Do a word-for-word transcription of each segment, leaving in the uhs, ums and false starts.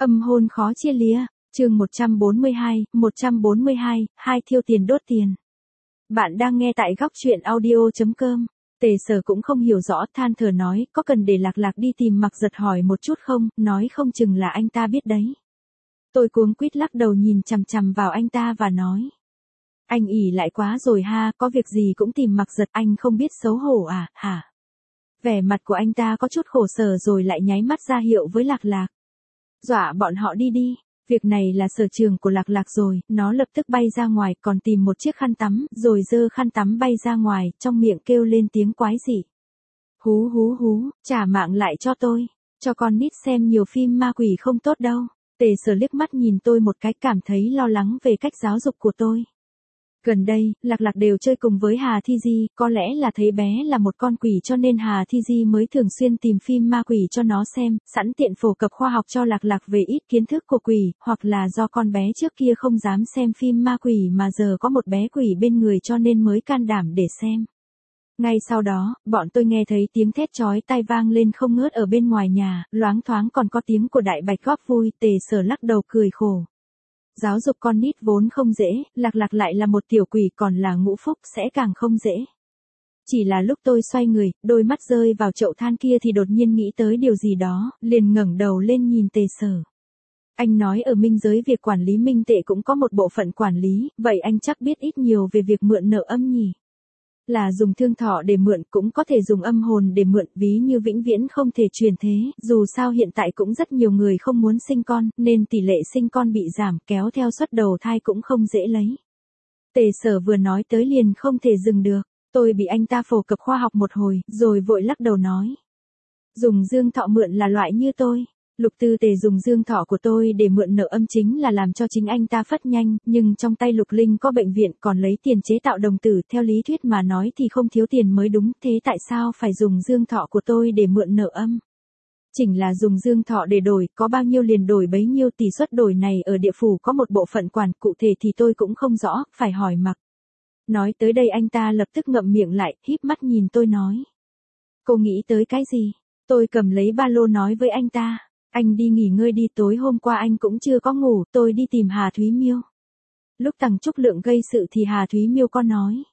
Âm hôn khó chia lìa, chương một trăm bốn mươi hai, một trăm bốn mươi hai, hai thiêu tiền đốt tiền. Bạn đang nghe tại góc truyện audio chấm com. Tề Sở cũng không hiểu rõ, than thở nói, có cần để Lạc Lạc đi tìm Mặc Giật hỏi một chút không, nói không chừng là anh ta biết đấy. Tôi cuống quýt lắc đầu nhìn chằm chằm vào anh ta và nói. Anh ỉ lại quá rồi ha, có việc gì cũng tìm Mặc Giật, anh không biết xấu hổ à, hả? Vẻ mặt của anh ta có chút khổ sở rồi lại nháy mắt ra hiệu với Lạc Lạc. Dọa bọn họ đi đi, việc này là sở trường của Lạc Lạc rồi, nó lập tức bay ra ngoài còn tìm một chiếc khăn tắm, rồi giơ khăn tắm bay ra ngoài, trong miệng kêu lên tiếng quái dị. Hú hú hú, trả mạng lại cho tôi, cho con nít xem nhiều phim ma quỷ không tốt đâu. Tề Sở liếc mắt nhìn tôi một cái, cảm thấy lo lắng về cách giáo dục của tôi. Gần đây, Lạc Lạc đều chơi cùng với Hà Thi Di, có lẽ là thấy bé là một con quỷ cho nên Hà Thi Di mới thường xuyên tìm phim ma quỷ cho nó xem, sẵn tiện phổ cập khoa học cho Lạc Lạc về ít kiến thức của quỷ, hoặc là do con bé trước kia không dám xem phim ma quỷ mà giờ có một bé quỷ bên người cho nên mới can đảm để xem. Ngay sau đó, bọn tôi nghe thấy tiếng thét chói tai vang lên không ngớt ở bên ngoài nhà, loáng thoáng còn có tiếng của Đại Bạch góp vui. Tề Sở lắc đầu cười khổ. Giáo dục con nít vốn không dễ, Lạc Lạc lại là một tiểu quỷ còn là ngũ phúc sẽ càng không dễ. Chỉ là lúc tôi xoay người, đôi mắt rơi vào chậu than kia thì đột nhiên nghĩ tới điều gì đó, liền ngẩng đầu lên nhìn Tề Sở. Anh nói ở minh giới việc quản lý minh tệ cũng có một bộ phận quản lý, vậy anh chắc biết ít nhiều về việc mượn nợ âm nhỉ? Là dùng thương thọ để mượn, cũng có thể dùng âm hồn để mượn, ví như vĩnh viễn không thể truyền thế, dù sao hiện tại cũng rất nhiều người không muốn sinh con, nên tỷ lệ sinh con bị giảm, kéo theo suất đầu thai cũng không dễ lấy. Tề Sở vừa nói tới liền không thể dừng được, tôi bị anh ta phổ cập khoa học một hồi, rồi vội lắc đầu nói. Dùng dương thọ mượn là loại như tôi. Lục Tư Tề dùng dương thọ của tôi để mượn nợ âm chính là làm cho chính anh ta phất nhanh, nhưng trong tay Lục Linh có bệnh viện còn lấy tiền chế tạo đồng tử, theo lý thuyết mà nói thì không thiếu tiền mới đúng, thế tại sao phải dùng dương thọ của tôi để mượn nợ âm? Chỉnh là dùng dương thọ để đổi, có bao nhiêu liền đổi bấy nhiêu, tỷ suất đổi này ở địa phủ có một bộ phận quản, cụ thể thì tôi cũng không rõ, phải hỏi Mặc. Nói tới đây anh ta lập tức ngậm miệng lại, híp mắt nhìn tôi nói. Cô nghĩ tới cái gì? Tôi cầm lấy ba lô nói với anh ta. Anh đi nghỉ ngơi đi, tối hôm qua anh cũng chưa có ngủ, tôi đi tìm Hà Thúy Miêu. Lúc Tằng Trúc Lượng gây sự thì Hà Thúy Miêu có nói.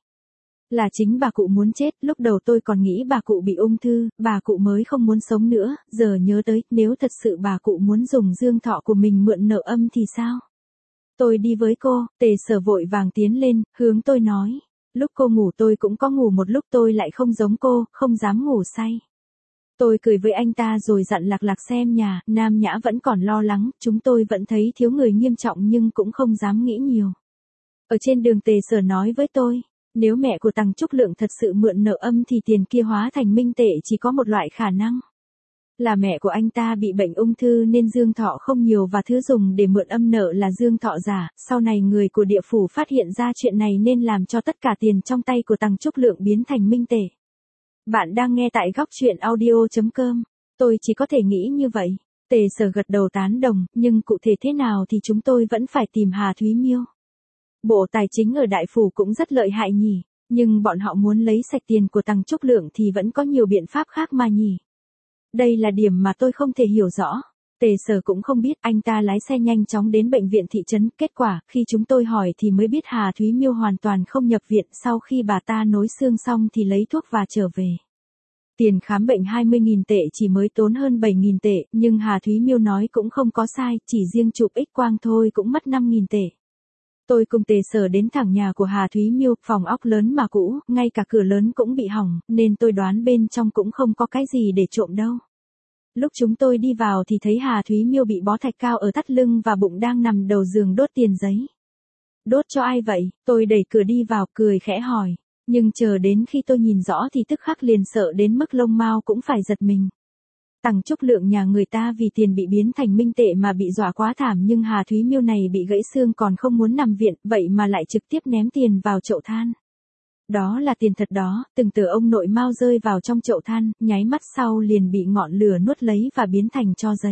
Là chính bà cụ muốn chết, lúc đầu tôi còn nghĩ bà cụ bị ung thư, bà cụ mới không muốn sống nữa, giờ nhớ tới, nếu thật sự bà cụ muốn dùng dương thọ của mình mượn nợ âm thì sao? Tôi đi với cô. Tề Sở vội vàng tiến lên, hướng tôi nói. Lúc cô ngủ tôi cũng có ngủ một lúc, tôi lại không giống cô, không dám ngủ say. Tôi cười với anh ta rồi dặn Lạc Lạc xem nhà, Nam Nhã vẫn còn lo lắng, chúng tôi vẫn thấy thiếu người nghiêm trọng nhưng cũng không dám nghĩ nhiều. Ở trên đường Tề Sở nói với tôi, nếu mẹ của Tằng Trúc Lượng thật sự mượn nợ âm thì tiền kia hóa thành minh tệ chỉ có một loại khả năng. Là mẹ của anh ta bị bệnh ung thư nên dương thọ không nhiều và thứ dùng để mượn âm nợ là dương thọ giả, sau này người của địa phủ phát hiện ra chuyện này nên làm cho tất cả tiền trong tay của Tằng Trúc Lượng biến thành minh tệ. Bạn đang nghe tại góc truyện audio chấm com. Tôi chỉ có thể nghĩ như vậy. Tề Sở gật đầu tán đồng, nhưng cụ thể thế nào thì chúng tôi vẫn phải tìm Hà Thúy Miêu. Bộ Tài chính ở Đại Phủ cũng rất lợi hại nhỉ, nhưng bọn họ muốn lấy sạch tiền của Tằng Trúc Lượng thì vẫn có nhiều biện pháp khác mà nhỉ. Đây là điểm mà tôi không thể hiểu rõ. Tề Sở cũng không biết, anh ta lái xe nhanh chóng đến bệnh viện thị trấn, kết quả, khi chúng tôi hỏi thì mới biết Hà Thúy Miêu hoàn toàn không nhập viện, sau khi bà ta nối xương xong thì lấy thuốc và trở về. Tiền khám bệnh hai mươi nghìn tệ chỉ mới tốn hơn bảy nghìn tệ, nhưng Hà Thúy Miêu nói cũng không có sai, chỉ riêng chụp X-quang thôi cũng mất năm nghìn tệ. Tôi cùng Tề Sở đến thẳng nhà của Hà Thúy Miêu, phòng ốc lớn mà cũ, ngay cả cửa lớn cũng bị hỏng, nên tôi đoán bên trong cũng không có cái gì để trộm đâu. Lúc chúng tôi đi vào thì thấy Hà Thúy Miêu bị bó thạch cao ở thắt lưng và bụng đang nằm đầu giường đốt tiền giấy. Đốt cho ai vậy? Tôi đẩy cửa đi vào, cười khẽ hỏi. Nhưng chờ đến khi tôi nhìn rõ thì tức khắc liền sợ đến mức lông mao cũng phải giật mình. Tằng Trúc Lượng nhà người ta vì tiền bị biến thành minh tệ mà bị dọa quá thảm, nhưng Hà Thúy Miêu này bị gãy xương còn không muốn nằm viện, vậy mà lại trực tiếp ném tiền vào chậu than. Đó là tiền thật đó, từng tờ ông nội Mao rơi vào trong chậu than, nháy mắt sau liền bị ngọn lửa nuốt lấy và biến thành tro giấy.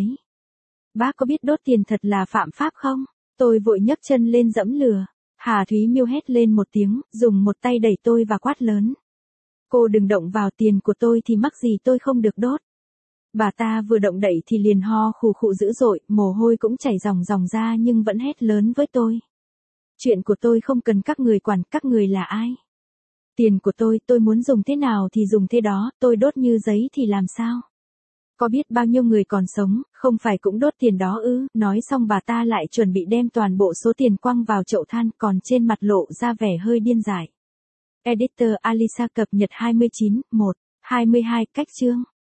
Bác có biết đốt tiền thật là phạm pháp không? Tôi vội nhấc chân lên giẫm lửa. Hà Thúy Miêu hét lên một tiếng, dùng một tay đẩy tôi và quát lớn. Cô đừng động vào tiền của tôi thì mắc gì tôi không được đốt. Bà ta vừa động đậy thì liền ho khù khụ dữ dội, mồ hôi cũng chảy ròng ròng ra nhưng vẫn hét lớn với tôi. Chuyện của tôi không cần các người quản, các người là ai? Tiền của tôi, tôi muốn dùng thế nào thì dùng thế đó, tôi đốt như giấy thì làm sao? Có biết bao nhiêu người còn sống, không phải cũng đốt tiền đó ư? Nói xong bà ta lại chuẩn bị đem toàn bộ số tiền quăng vào chậu than, còn trên mặt lộ ra vẻ hơi điên dại. Editor Alisa cập nhật hai mươi chín, một, hai mươi hai, cách chương.